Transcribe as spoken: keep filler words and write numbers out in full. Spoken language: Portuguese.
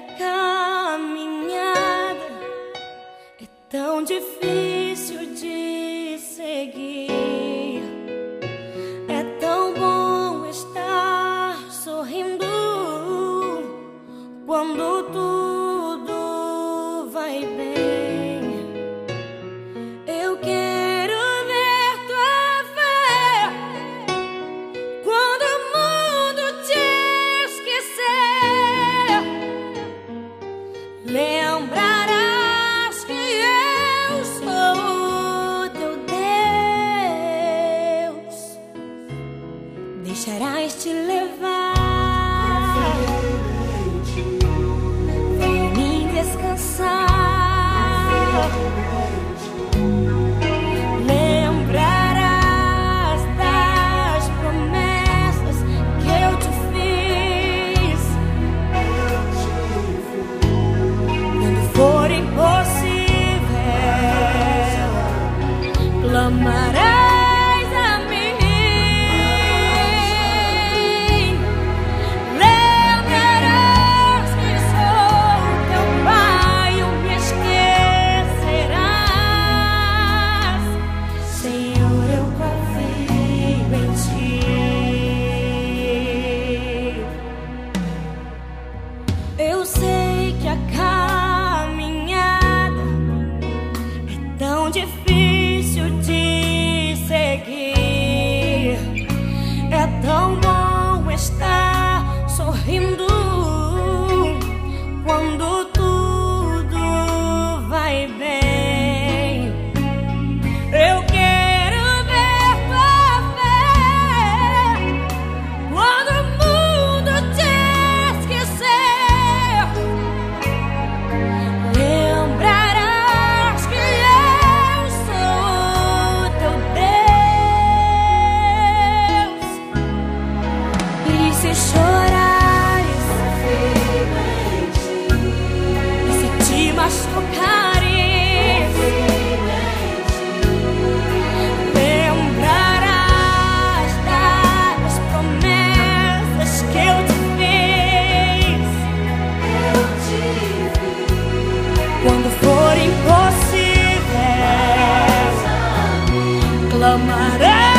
caminhada é tão difícil de seguir. É tão bom estar sorrindo quando tudo vai bem. Eu quero ver tua fé quando o mundo te esquecer. Lembrarás que eu sou o teu Deus. Deixarás te levar, vem em mim descansar. Lembrarás das promessas que eu te fiz. Quando for impossível, clamarás a mim. Lembrarás que sou teu Pai, ou me esquecerás. Senhor, eu confio em ti. Eu sei que a caminhada é tão difícil de seguir. É tão bom estar sorrindo quando tudo vai bem. Eu quero ver tua fé quando o mundo te esquecer. Lembrarás que eu sou o teu Deus. E se chorares, e se te machucares, lembrarás das promessas que eu te fiz. Quando for impossível, clamarás